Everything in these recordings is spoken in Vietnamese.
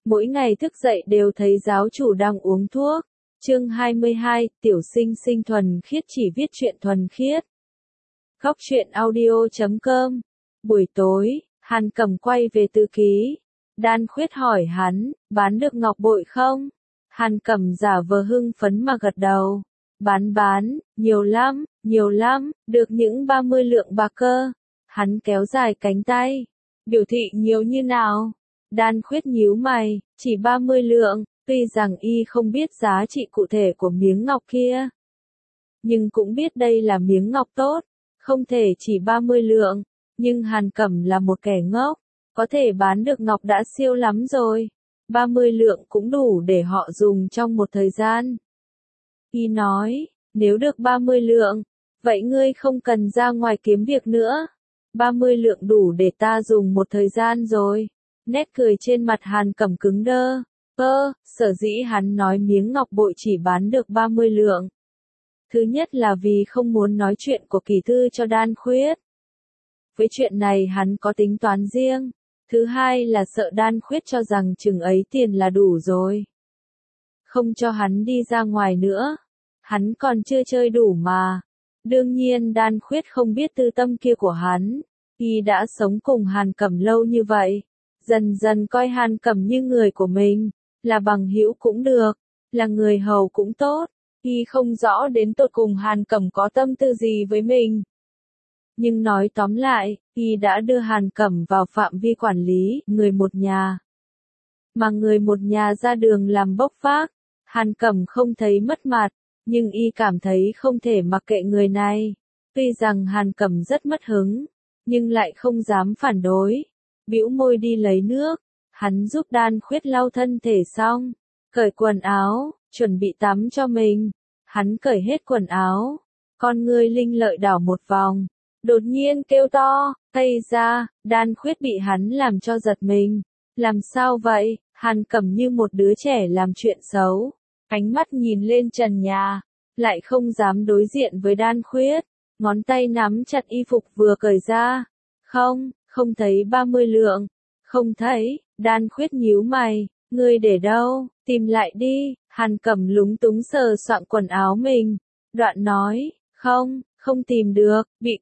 Mỗi ngày thức dậy đều thấy giáo chủ đang uống thuốc. Chương 22, tiểu sinh sinh thuần khiết chỉ viết truyện thuần khiết. Góc truyện audio.com. Buổi tối, Hàn Cẩm quay về Tư Ký. Đan Khuyết hỏi hắn, bán được ngọc bội không? Hàn Cẩm giả vờ hưng phấn mà gật đầu. Bán, nhiều lắm, được những 30 lượng bạc cơ. Hắn kéo dài cánh tay. Biểu thị nhiều như nào? Đan Khuyết nhíu mày, chỉ 30 lượng, tuy rằng y không biết giá trị cụ thể của miếng ngọc kia. Nhưng cũng biết đây là miếng ngọc tốt, không thể chỉ 30 lượng, nhưng Hàn Cẩm là một kẻ ngốc, có thể bán được ngọc đã siêu lắm rồi, 30 lượng cũng đủ để họ dùng trong một thời gian. Y nói, nếu được 30 lượng, vậy ngươi không cần ra ngoài kiếm việc nữa, 30 lượng đủ để ta dùng một thời gian rồi. Nét cười trên mặt Hàn Cẩm cứng đơ. Sở dĩ hắn nói miếng ngọc bội chỉ bán được 30 lượng. Thứ nhất là vì không muốn nói chuyện của kỳ thư cho Đan Khuyết. Với chuyện này hắn có tính toán riêng. Thứ hai là sợ Đan Khuyết cho rằng chừng ấy tiền là đủ rồi. Không cho hắn đi ra ngoài nữa. Hắn còn chưa chơi đủ mà. Đương nhiên Đan Khuyết không biết tư tâm kia của hắn. Y đã sống cùng Hàn Cẩm lâu như vậy. Dần dần coi Hàn Cẩm như người của mình, là bằng hữu cũng được, là người hầu cũng tốt, y không rõ đến tột cùng Hàn Cẩm có tâm tư gì với mình. Nhưng nói tóm lại, y đã đưa Hàn Cẩm vào phạm vi quản lý, người một nhà. Mà người một nhà ra đường làm bốc vác, Hàn Cẩm không thấy mất mặt, nhưng y cảm thấy không thể mặc kệ người này. Tuy rằng Hàn Cẩm rất mất hứng, nhưng lại không dám phản đối. Bĩu môi đi lấy nước, hắn giúp Đan Khuyết lau thân thể xong, cởi quần áo, chuẩn bị tắm cho mình. Hắn cởi hết quần áo, con ngươi linh lợi đảo một vòng, đột nhiên kêu to, "Ây da!" Đan Khuyết bị hắn làm cho giật mình. Làm sao vậy? Hàn Cẩm như một đứa trẻ làm chuyện xấu, ánh mắt nhìn lên trần nhà, lại không dám đối diện với Đan Khuyết, ngón tay nắm chặt y phục vừa cởi ra. Không thấy 30 lượng. Không thấy, Đan Khuyết nhíu mày, ngươi để đâu, tìm lại đi. Hàn Cẩm lúng túng sờ soạng quần áo mình. Đoạn nói, không tìm được, bị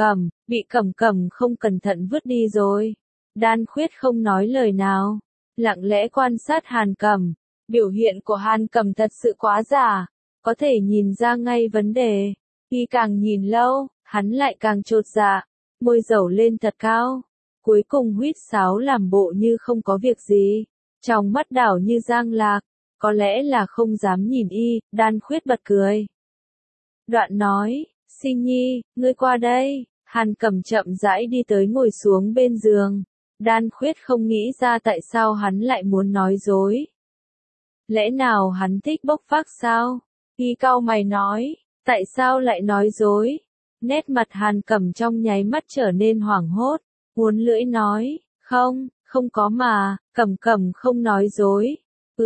Cẩm Cẩm không cẩn thận vứt đi rồi. Đan Khuyết không nói lời nào, lặng lẽ quan sát Hàn Cẩm. Biểu hiện của Hàn Cẩm thật sự quá giả, có thể nhìn ra ngay vấn đề. Y càng nhìn lâu, hắn lại càng chột dạ, môi dẩu lên thật cao. Cuối cùng huýt sáo làm bộ như không có việc gì, trong mắt đảo như giang lạc, có lẽ là không dám nhìn y. Đan Khuyết bật cười. Đoạn nói, Sinh Nhi, ngươi qua đây. Hàn Cẩm chậm rãi đi tới ngồi xuống bên giường. Đan Khuyết không nghĩ ra tại sao hắn lại muốn nói dối. Lẽ nào hắn thích bốc phác sao? Y cau mày nói, tại sao lại nói dối? Nét mặt Hàn Cẩm trong nháy mắt trở nên hoảng hốt. Uốn lưỡi nói, không có mà, Cẩm không nói dối.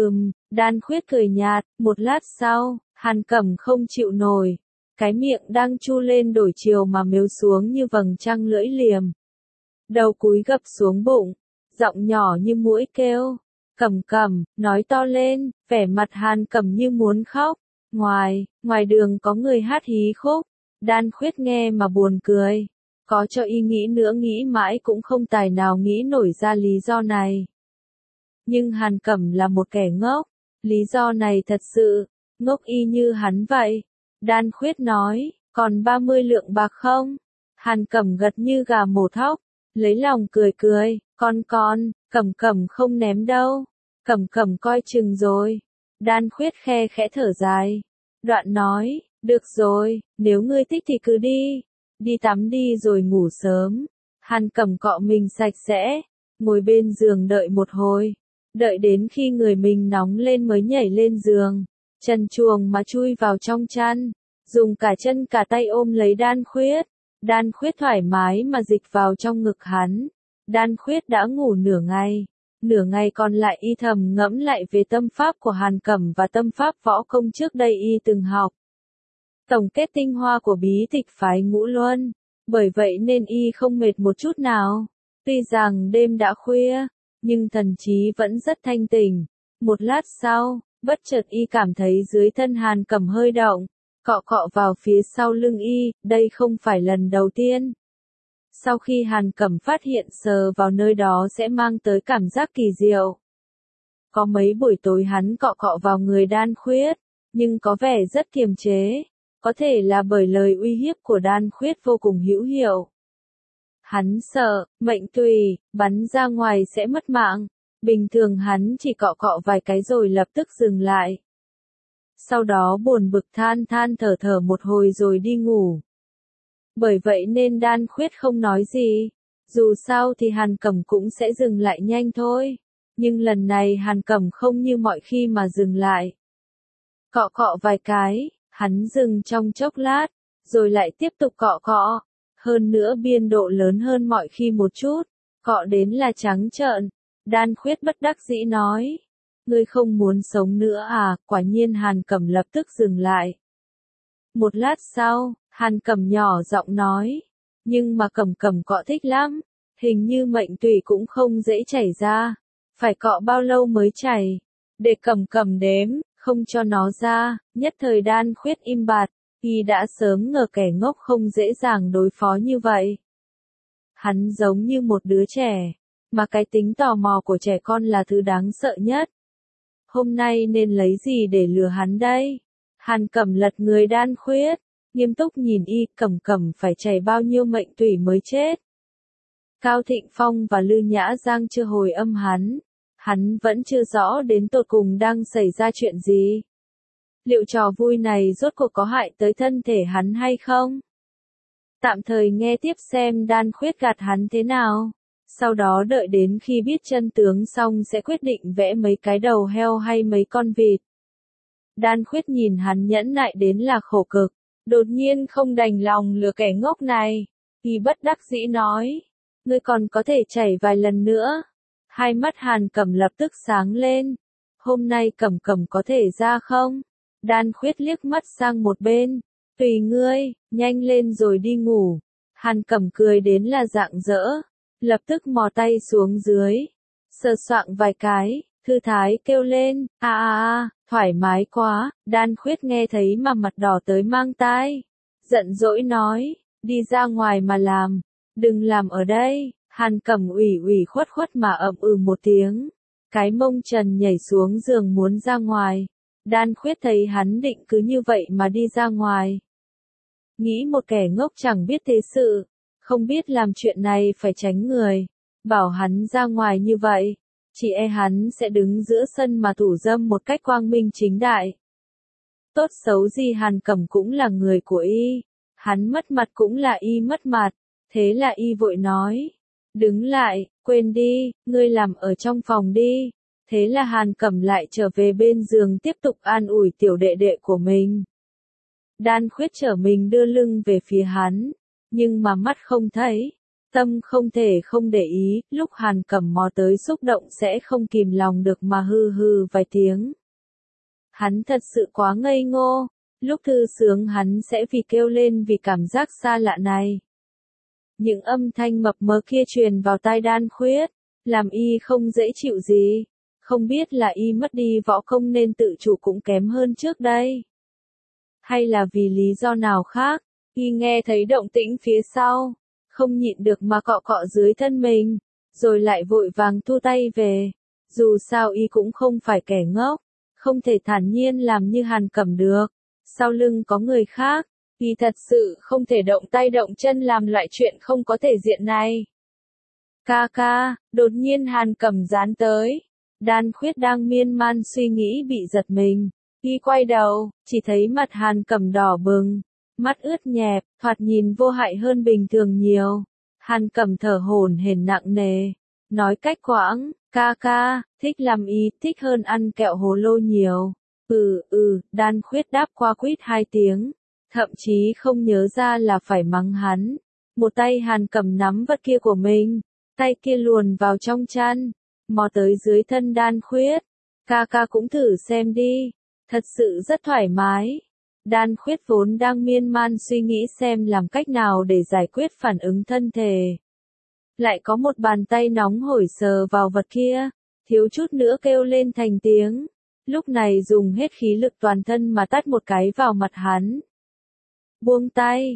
Đan Khuyết cười nhạt, một lát sau, Hàn Cẩm không chịu nổi. Cái miệng đang chu lên đổi chiều mà mếu xuống như vầng trăng lưỡi liềm. Đầu cúi gập xuống bụng, giọng nhỏ như muỗi kêu. Cẩm, nói to lên, vẻ mặt Hàn Cẩm như muốn khóc. Ngoài đường có người hát hí khúc. Đan Khuyết nghe mà buồn cười. Có cho y nghĩ nữa nghĩ mãi cũng không tài nào nghĩ nổi ra lý do này. Nhưng Hàn Cẩm là một kẻ ngốc, lý do này thật sự, ngốc y như hắn vậy. Đan Khuyết nói, còn 30 lượng bạc không? Hàn Cẩm gật như gà mổ thóc, lấy lòng cười, con, Cẩm không ném đâu, Cẩm coi chừng rồi. Đan Khuyết khe khẽ thở dài, đoạn nói, được rồi, nếu ngươi thích thì cứ đi tắm đi rồi ngủ sớm. Hàn Cẩm cọ mình sạch sẽ, ngồi bên giường đợi một hồi, đợi đến khi người mình nóng lên mới nhảy lên giường, trần truồng mà chui vào trong chăn, dùng cả chân cả tay ôm lấy Đan Khuyết. Đan Khuyết thoải mái mà dịch vào trong ngực hắn. Đan Khuyết đã ngủ nửa ngày còn lại y thầm ngẫm lại về tâm pháp của Hàn Cẩm và tâm pháp võ công trước đây y từng học. Tổng kết tinh hoa của bí tịch phái Ngũ Luân, bởi vậy nên y không mệt một chút nào. Tuy rằng đêm đã khuya, nhưng thần trí vẫn rất thanh tỉnh. Một lát sau, bất chợt y cảm thấy dưới thân Hàn Cẩm hơi động, cọ cọ vào phía sau lưng y, đây không phải lần đầu tiên. Sau khi Hàn Cẩm phát hiện sờ vào nơi đó sẽ mang tới cảm giác kỳ diệu. Có mấy buổi tối hắn cọ cọ vào người Đan Khuyết, nhưng có vẻ rất kiềm chế, có thể là bởi lời uy hiếp của Đan Khuyết vô cùng hữu hiệu. Hắn sợ, mệnh tùy, bắn ra ngoài sẽ mất mạng, bình thường hắn chỉ cọ cọ vài cái rồi lập tức dừng lại. Sau đó buồn bực than thở thở một hồi rồi đi ngủ. Bởi vậy nên Đan Khuyết không nói gì, dù sao thì Hàn Cẩm cũng sẽ dừng lại nhanh thôi. Nhưng lần này Hàn Cẩm không như mọi khi mà dừng lại. Cọ cọ vài cái, hắn dừng trong chốc lát, rồi lại tiếp tục cọ cọ. Hơn nữa biên độ lớn hơn mọi khi một chút, cọ đến là trắng trợn. Đan Khuyết bất đắc dĩ nói, ngươi không muốn sống nữa à? Quả nhiên Hàn Cẩm lập tức dừng lại. Một lát sau, Hàn Cẩm nhỏ giọng nói, nhưng mà Cẩm cọ thích lắm, hình như mệnh tùy cũng không dễ chảy ra, phải cọ bao lâu mới chảy, để Cẩm đếm, không cho nó ra. Nhất thời Đan Khuyết im bặt, y đã sớm ngờ kẻ ngốc không dễ dàng đối phó như vậy. Hắn giống như một đứa trẻ, mà cái tính tò mò của trẻ con là thứ đáng sợ nhất. Hôm nay nên lấy gì để lừa hắn đây? Hàn Cẩm lật người Đan Khuyết, nghiêm túc nhìn y, Cẩm phải chảy bao nhiêu mệnh tủy mới chết. Cao Thịnh Phong và Lư Nhã Giang chưa hồi âm hắn vẫn chưa rõ đến tột cùng đang xảy ra chuyện gì. Liệu trò vui này rốt cuộc có hại tới thân thể hắn hay không? Tạm thời nghe tiếp xem Đan Khuyết gạt hắn thế nào. Sau đó đợi đến khi biết chân tướng xong sẽ quyết định vẽ mấy cái đầu heo hay mấy con vịt. Đan Khuyết nhìn hắn nhẫn nại đến là khổ cực, đột nhiên không đành lòng lừa kẻ ngốc này. Y bất đắc dĩ nói, ngươi còn có thể chảy vài lần nữa. Hai mắt Hàn Cẩm lập tức sáng lên. Hôm nay Cẩm có thể ra không? Đan Khuyết liếc mắt sang một bên. Tùy ngươi, nhanh lên rồi đi ngủ. Hàn Cẩm cười đến là rạng rỡ. Lập tức mò tay xuống dưới. Sờ soạng vài cái, thư thái kêu lên, thoải mái quá. Đan Khuyết nghe thấy mà mặt đỏ tới mang tai. Giận dỗi nói, đi ra ngoài mà làm. Đừng làm ở đây. Hàn Cẩm ủy khuất mà ậm một tiếng. Cái mông trần nhảy xuống giường muốn ra ngoài. Đan Khuyết thấy hắn định cứ như vậy mà đi ra ngoài. Nghĩ một kẻ ngốc chẳng biết thế sự, không biết làm chuyện này phải tránh người. Bảo hắn ra ngoài như vậy, chỉ e hắn sẽ đứng giữa sân mà thủ dâm một cách quang minh chính đại. Tốt xấu gì Hàn Cẩm cũng là người của y. Hắn mất mặt cũng là y mất mặt. Thế là y vội nói. Đứng lại, quên đi, ngươi làm ở trong phòng đi. Thế là Hàn Cẩm lại trở về bên giường tiếp tục an ủi tiểu đệ đệ của mình. Đan Khuyết trở mình đưa lưng về phía hắn, nhưng mà mắt không thấy, tâm không thể không để ý, lúc Hàn Cẩm mò tới xúc động sẽ không kìm lòng được mà hừ vài tiếng. Hắn thật sự quá ngây ngô, lúc thư sướng hắn sẽ vì kêu lên vì cảm giác xa lạ này. Những âm thanh mập mờ kia truyền vào tai Đan Khuyết, làm y không dễ chịu gì. Không biết là y mất đi võ công nên tự chủ cũng kém hơn trước đây. Hay là vì lý do nào khác, y nghe thấy động tĩnh phía sau, không nhịn được mà cọ cọ dưới thân mình, rồi lại vội vàng thu tay về. Dù sao y cũng không phải kẻ ngốc, không thể thản nhiên làm như Hàn Cẩm được. Sau lưng có người khác, y thật sự không thể động tay động chân làm loại chuyện không có thể diện này. Ca, đột nhiên Hàn Cẩm dán tới. Đan Khuyết đang miên man suy nghĩ bị giật mình. Y quay đầu, chỉ thấy mặt Hàn Cẩm đỏ bừng, mắt ướt nhẹp, thoạt nhìn vô hại hơn bình thường nhiều. Hàn Cẩm thở hổn hển nặng nề, nói cách quãng, ca, thích làm y, thích hơn ăn kẹo hồ lô nhiều. Đan Khuyết đáp qua quýt hai tiếng, thậm chí không nhớ ra là phải mắng hắn. Một tay Hàn Cẩm nắm vật kia của mình, tay kia luồn vào trong chăn, mò tới dưới thân Đan Khuyết. Ca cũng thử xem đi, thật sự rất thoải mái. Đan Khuyết vốn đang miên man suy nghĩ xem làm cách nào để giải quyết phản ứng thân thể. lại có một bàn tay nóng hổi sờ vào vật kia, thiếu chút nữa kêu lên thành tiếng. Lúc này dùng hết khí lực toàn thân mà tát một cái vào mặt hắn. Buông tay,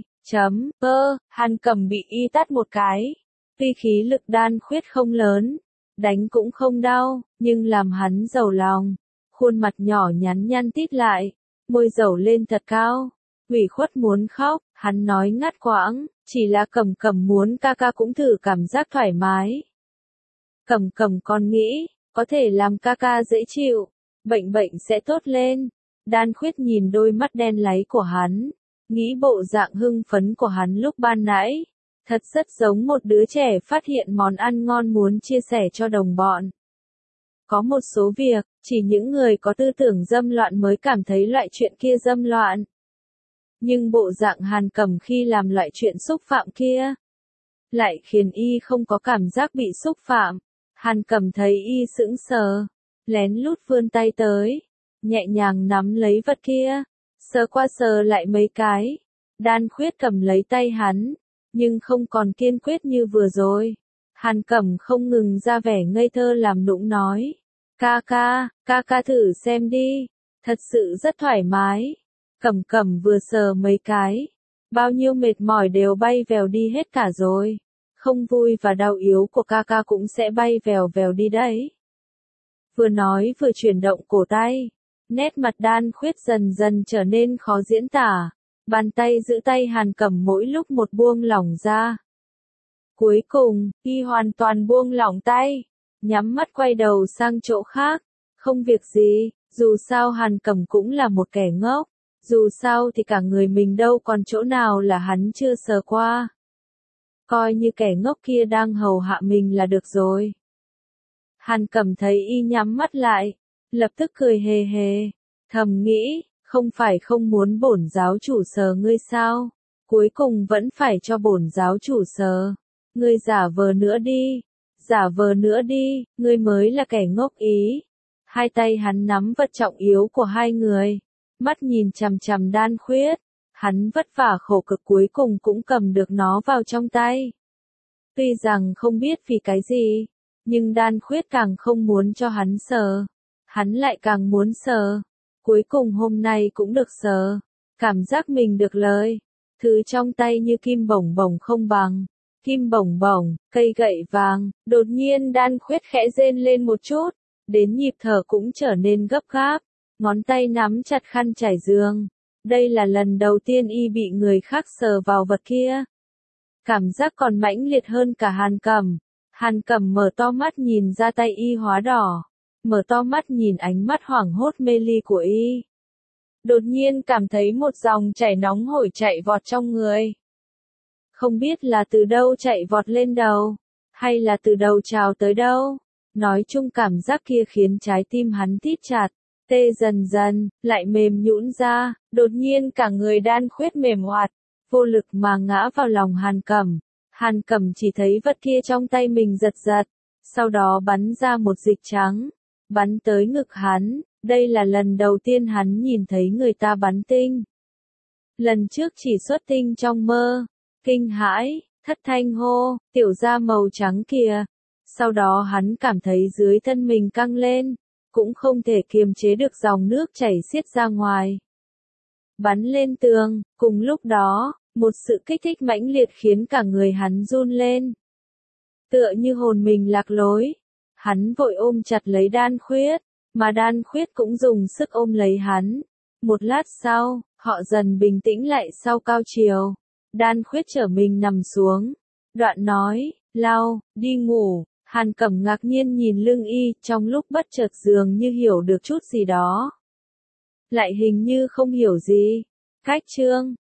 Hàn Cẩm bị y tát một cái. Tuy khí lực đan khuyết không lớn, đánh cũng không đau, nhưng làm hắn giàu lòng. Khuôn mặt nhỏ nhắn nhăn tít lại, môi dầu lên thật cao, ủy khuất muốn khóc, hắn nói ngắt quãng, chỉ là Cẩm Cẩm muốn ca ca cũng thử cảm giác thoải mái. Cẩm Cẩm còn nghĩ, có thể làm ca ca dễ chịu, bệnh sẽ tốt lên. Đan khuyết nhìn đôi mắt đen láy của hắn, nghĩ bộ dạng hưng phấn của hắn lúc ban nãy, thật rất giống một đứa trẻ phát hiện món ăn ngon muốn chia sẻ cho đồng bọn. Có một số việc, chỉ những người có tư tưởng dâm loạn mới cảm thấy loại chuyện kia dâm loạn. Nhưng bộ dạng Hàn Cẩm khi làm loại chuyện xúc phạm kia, lại khiến y không có cảm giác bị xúc phạm. Hàn Cẩm thấy y sững sờ, lén lút vươn tay tới, nhẹ nhàng nắm lấy vật kia, sờ qua sờ lại mấy cái. Đan khuyết cầm lấy tay hắn, nhưng không còn kiên quyết như vừa rồi. Hàn Cẩm không ngừng ra vẻ ngây thơ làm nũng nói. Ca ca thử xem đi, thật sự rất thoải mái. Cẩm Cẩm vừa sờ mấy cái, bao nhiêu mệt mỏi đều bay vèo đi hết cả rồi. Không vui và đau yếu của ca ca cũng sẽ bay vèo vèo đi đấy. Vừa nói vừa chuyển động cổ tay, nét mặt Đan khuyết dần dần trở nên khó diễn tả. Bàn tay giữ tay Hàn Cẩm mỗi lúc một buông lỏng ra. Cuối cùng, y hoàn toàn buông lỏng tay, nhắm mắt quay đầu sang chỗ khác. Không việc gì, dù sao Hàn Cẩm cũng là một kẻ ngốc. Dù sao thì cả người mình đâu còn chỗ nào là hắn chưa sờ qua. Coi như kẻ ngốc kia đang hầu hạ mình là được rồi. Hàn Cẩm thấy y nhắm mắt lại, lập tức cười hề hề, thầm nghĩ, không phải không muốn bổn giáo chủ sờ ngươi sao? Cuối cùng vẫn phải cho bổn giáo chủ sờ. Ngươi giả vờ nữa đi, ngươi mới là kẻ ngốc ý. Hai tay hắn nắm vật trọng yếu của hai người, mắt nhìn chằm chằm Đan khuyết. Hắn vất vả khổ cực cuối cùng cũng cầm được nó vào trong tay. Tuy rằng không biết vì cái gì, nhưng Đan khuyết càng không muốn cho hắn sờ. Hắn lại càng muốn sờ. Cuối cùng hôm nay cũng được sờ. Cảm giác mình được lời. Thứ trong tay như kim bổng bổng không bằng. Kim bổng bổng, cây gậy vàng. Đột nhiên Đan khuyết khẽ rên lên một chút. Đến nhịp thở cũng trở nên gấp gáp. Ngón tay nắm chặt khăn trải giường. Đây là lần đầu tiên y bị người khác sờ vào vật kia. Cảm giác còn mãnh liệt hơn cả Hàn Cẩm. Hàn Cẩm mở to mắt nhìn ra tay y hóa đỏ. Mở to mắt nhìn ánh mắt hoảng hốt mê ly của y. Đột nhiên cảm thấy một dòng chảy nóng hổi chạy vọt trong người. Không biết là từ đâu chạy vọt lên đầu, hay là từ đầu trào tới đâu. Nói chung cảm giác kia khiến trái tim hắn thít chặt, tê dần dần, lại mềm nhũn ra, đột nhiên cả người Đan khuyết mềm hoạt, vô lực mà ngã vào lòng Hàn Cẩm. Hàn Cẩm chỉ thấy vật kia trong tay mình giật giật, sau đó bắn ra một dịch trắng, bắn tới ngực hắn. Đây là lần đầu tiên hắn nhìn thấy người ta bắn tinh. Lần trước chỉ xuất tinh trong mơ, kinh hãi, thất thanh hô, tiểu da màu trắng kìa. Sau đó hắn cảm thấy dưới thân mình căng lên, cũng không thể kiềm chế được dòng nước chảy xiết ra ngoài. Bắn lên tường, cùng lúc đó, một sự kích thích mãnh liệt khiến cả người hắn run lên. Tựa như hồn mình lạc lối, hắn vội ôm chặt lấy Đan khuyết, mà Đan khuyết cũng dùng sức ôm lấy hắn. Một lát sau, họ dần bình tĩnh lại sau cao chiều. Đan khuyết trở mình nằm xuống. Đoạn nói, lau, đi ngủ. Hàn Cẩm ngạc nhiên nhìn lưng y, trong lúc bất chợt dường như hiểu được chút gì đó. Lại hình như không hiểu gì. Cách chương